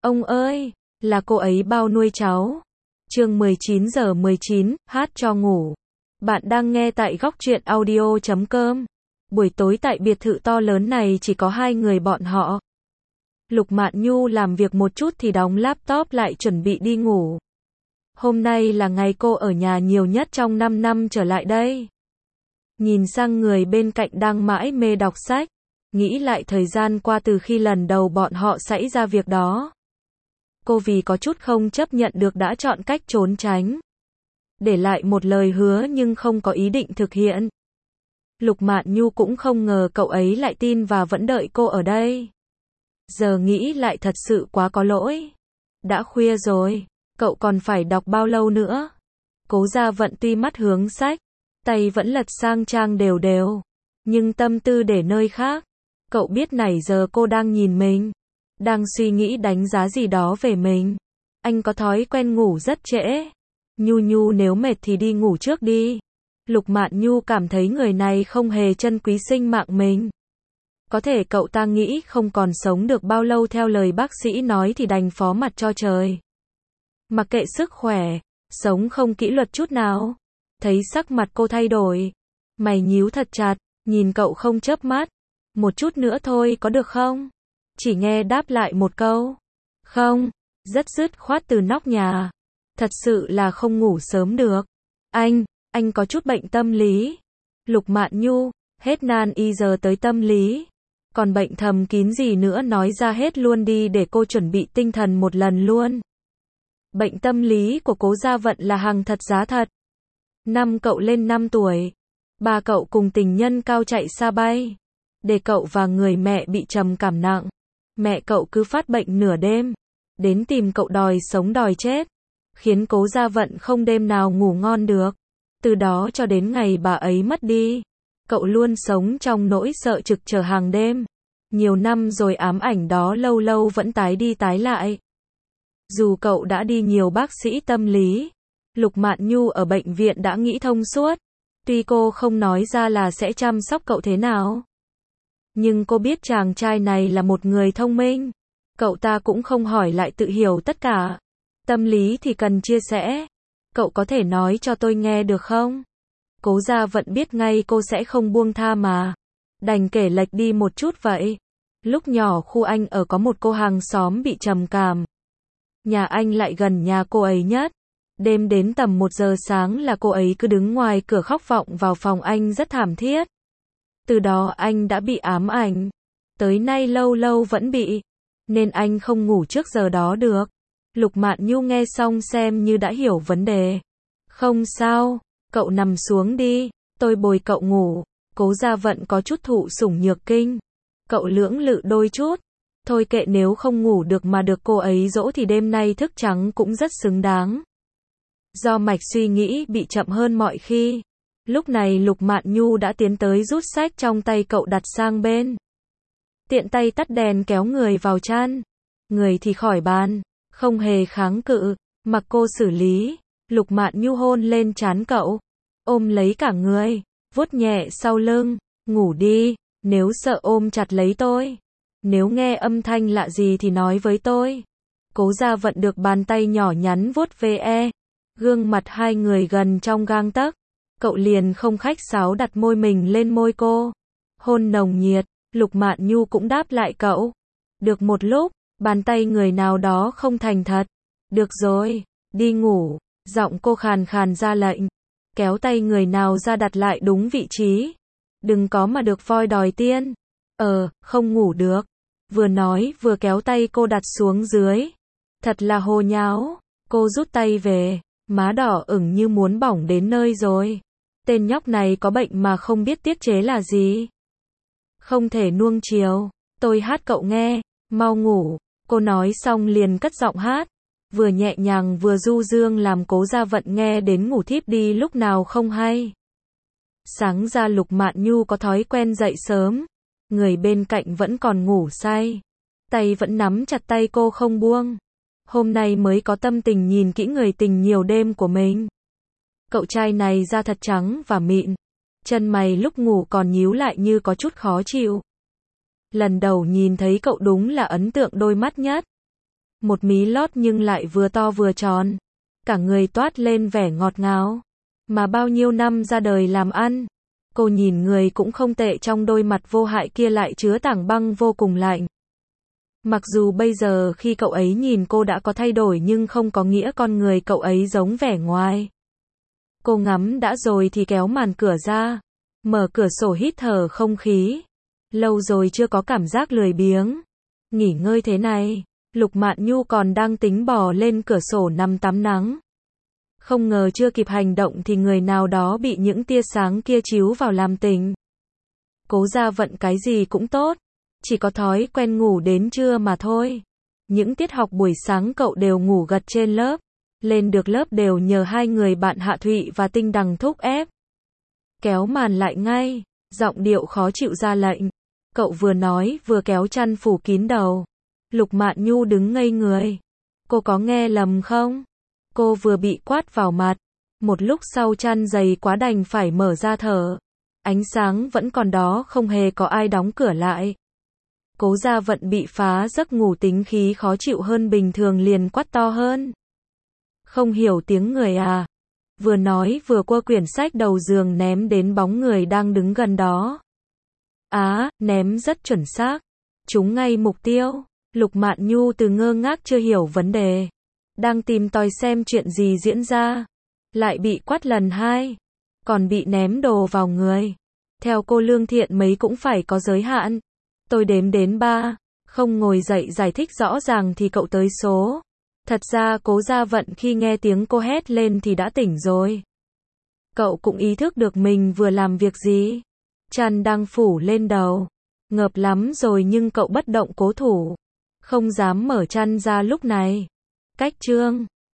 Ông ơi, là cô ấy bao nuôi cháu. Chương 19:19, hát cho ngủ. Bạn đang nghe tại góc truyện audio.com. Buổi tối tại biệt thự to lớn này chỉ có hai người bọn họ. Lục Mạn Nhu làm việc một chút thì đóng laptop lại chuẩn bị đi ngủ. Hôm nay là ngày cô ở nhà nhiều nhất trong 5 năm trở lại đây. Nhìn sang người bên cạnh đang mãi mê đọc sách, nghĩ lại thời gian qua từ khi lần đầu bọn họ xảy ra việc đó. Cô vì có chút không chấp nhận được đã chọn cách trốn tránh. Để lại một lời hứa nhưng không có ý định thực hiện. Lục Mạn Nhu cũng không ngờ cậu ấy lại tin và vẫn đợi cô ở đây. Giờ nghĩ lại thật sự quá có lỗi. Đã khuya rồi, cậu còn phải đọc bao lâu nữa? Cố Gia Vận tuy mắt hướng sách, tay vẫn lật sang trang đều đều, nhưng tâm tư để nơi khác. Cậu biết nãy giờ cô đang nhìn mình, đang suy nghĩ đánh giá gì đó về mình. Anh có thói quen ngủ rất trễ. Nhu Nhu nếu mệt thì đi ngủ trước đi. Lục Mạn Nhu cảm thấy người này không hề trân quý sinh mạng mình. Có thể cậu ta nghĩ không còn sống được bao lâu theo lời bác sĩ nói thì đành phó mặc cho trời. Mặc kệ sức khỏe, sống không kỷ luật chút nào. Thấy sắc mặt cô thay đổi, mày nhíu thật chặt, nhìn cậu không chớp mắt. Một chút nữa thôi có được không? Chỉ nghe đáp lại một câu. Không, rất dứt khoát từ nóc nhà. Thật sự là không ngủ sớm được. Anh có chút bệnh tâm lý. Lục Mạn Nhu, hết nan y giờ tới tâm lý. Còn bệnh thầm kín gì nữa nói ra hết luôn đi để cô chuẩn bị tinh thần một lần luôn. Bệnh tâm lý của Cố Gia Vận là hàng thật giá thật. Năm cậu lên 5 tuổi, ba cậu cùng tình nhân cao chạy xa bay. Để cậu và người mẹ bị trầm cảm nặng. Mẹ cậu cứ phát bệnh nửa đêm, đến tìm cậu đòi sống đòi chết, khiến Cố Gia Vận không đêm nào ngủ ngon được. Từ đó cho đến ngày bà ấy mất đi, cậu luôn sống trong nỗi sợ trực chờ hàng đêm. Nhiều năm rồi ám ảnh đó lâu lâu vẫn tái đi tái lại. Dù cậu đã đi nhiều bác sĩ tâm lý, Lục Mạn Nhu ở bệnh viện đã nghĩ thông suốt. Tuy cô không nói ra là sẽ chăm sóc cậu thế nào, nhưng cô biết chàng trai này là một người thông minh. Cậu ta cũng không hỏi lại tự hiểu tất cả. Tâm lý thì cần chia sẻ. Cậu có thể nói cho tôi nghe được không? Cố Gia Vận biết ngay cô sẽ không buông tha mà. Đành kể lệch đi một chút vậy. Lúc nhỏ khu anh ở có một cô hàng xóm bị trầm cảm. Nhà anh lại gần nhà cô ấy nhất. Đêm đến tầm 1 giờ sáng là cô ấy cứ đứng ngoài cửa khóc vọng vào phòng anh rất thảm thiết. Từ đó anh đã bị ám ảnh. Tới nay lâu lâu vẫn bị. Nên anh không ngủ trước giờ đó được. Lục Mạn Nhu nghe xong xem như đã hiểu vấn đề. Không sao, cậu nằm xuống đi, tôi bồi cậu ngủ. Cố Gia Vận có chút thụ sủng nhược kinh. Cậu lưỡng lự đôi chút. Thôi kệ, nếu không ngủ được mà được cô ấy dỗ thì đêm nay thức trắng cũng rất xứng đáng. Do mạch suy nghĩ bị chậm hơn mọi khi. Lúc này Lục Mạn Nhu đã tiến tới rút sách trong tay cậu đặt sang bên. Tiện tay tắt đèn kéo người vào chăn. Người thì khỏi bàn, không hề kháng cự, mặc cô xử lý. Lục Mạn Nhu hôn lên trán cậu, ôm lấy cả người, vuốt nhẹ sau lưng. Ngủ đi, nếu sợ ôm chặt lấy tôi. Nếu nghe âm thanh lạ gì thì nói với tôi. Cố Gia Vận được bàn tay nhỏ nhắn vuốt ve. Gương mặt hai người gần trong gang tấc. Cậu liền không khách sáo đặt môi mình lên môi cô. Hôn nồng nhiệt, Lục Mạn Nhu cũng đáp lại cậu. Được một lúc, bàn tay người nào đó không thành thật. Được rồi, đi ngủ. Giọng cô khàn khàn ra lệnh. Kéo tay người nào ra đặt lại đúng vị trí. Đừng có mà được voi đòi tiên. Không ngủ được. Vừa nói vừa kéo tay cô đặt xuống dưới. Thật là hồ nháo. Cô rút tay về, má đỏ ửng như muốn bỏng đến nơi rồi. Tên nhóc này có bệnh mà không biết tiết chế là gì. Không thể nuông chiều. Tôi hát cậu nghe, mau ngủ. Cô nói xong liền cất giọng hát. Vừa nhẹ nhàng vừa du dương làm Cố Gia Vận nghe đến ngủ thiếp đi lúc nào không hay. Sáng ra Lục Mạn Nhu có thói quen dậy sớm. Người bên cạnh vẫn còn ngủ say. Tay vẫn nắm chặt tay cô không buông. Hôm nay mới có tâm tình nhìn kỹ người tình nhiều đêm của mình. Cậu trai này da thật trắng và mịn. Chân mày lúc ngủ còn nhíu lại như có chút khó chịu. Lần đầu nhìn thấy cậu đúng là ấn tượng đôi mắt nhất. một mí lót nhưng lại vừa to vừa tròn. Cả người toát lên vẻ ngọt ngào. Mà bao nhiêu năm ra đời làm ăn, cô nhìn người cũng không tệ trong đôi mặt vô hại kia lại chứa tảng băng vô cùng lạnh. Mặc dù bây giờ khi cậu ấy nhìn cô đã có thay đổi nhưng không có nghĩa con người cậu ấy giống vẻ ngoài. Cô ngắm đã rồi thì kéo màn cửa ra, mở cửa sổ hít thở không khí. Lâu rồi chưa có cảm giác lười biếng, nghỉ ngơi thế này. Lục Mạn Nhu còn đang tính bò lên cửa sổ nằm tắm nắng. Không ngờ chưa kịp hành động thì người nào đó bị những tia sáng kia chiếu vào làm tỉnh. Cố Gia Vận cái gì cũng tốt, chỉ có thói quen ngủ đến trưa mà thôi. Những tiết học buổi sáng cậu đều ngủ gật trên lớp. Lên được lớp đều nhờ hai người bạn Hạ Thụy và Tinh Đằng thúc ép. Kéo màn lại ngay, giọng điệu khó chịu ra lệnh. Cậu vừa nói vừa kéo chăn phủ kín đầu. Lục Mạn Nhu đứng ngây người. Cô có nghe lầm không? Cô vừa bị quát vào mặt. Một lúc sau chăn dày quá đành phải mở ra thở. Ánh sáng vẫn còn đó, không hề có ai đóng cửa lại. Cố Gia Vận bị phá giấc ngủ, tính khí khó chịu hơn bình thường liền quát to hơn. Không hiểu tiếng người à? Vừa nói vừa quơ quyển sách đầu giường ném đến bóng người đang đứng gần đó. Ném rất chuẩn xác. Trúng ngay mục tiêu. Lục Mạn Nhu từ ngơ ngác chưa hiểu vấn đề. Đang tìm tòi xem chuyện gì diễn ra. Lại bị quát lần hai. Còn bị ném đồ vào người. Theo cô lương thiện mấy cũng phải có giới hạn. Tôi đếm đến 3. Không ngồi dậy giải thích rõ ràng thì cậu tới số. Thật ra Cố Gia Vận khi nghe tiếng cô hét lên thì đã tỉnh rồi. Cậu cũng ý thức được mình vừa làm việc gì. Chăn đang phủ lên đầu. Ngợp lắm rồi nhưng cậu bất động cố thủ. Không dám mở chăn ra lúc này. Cách chương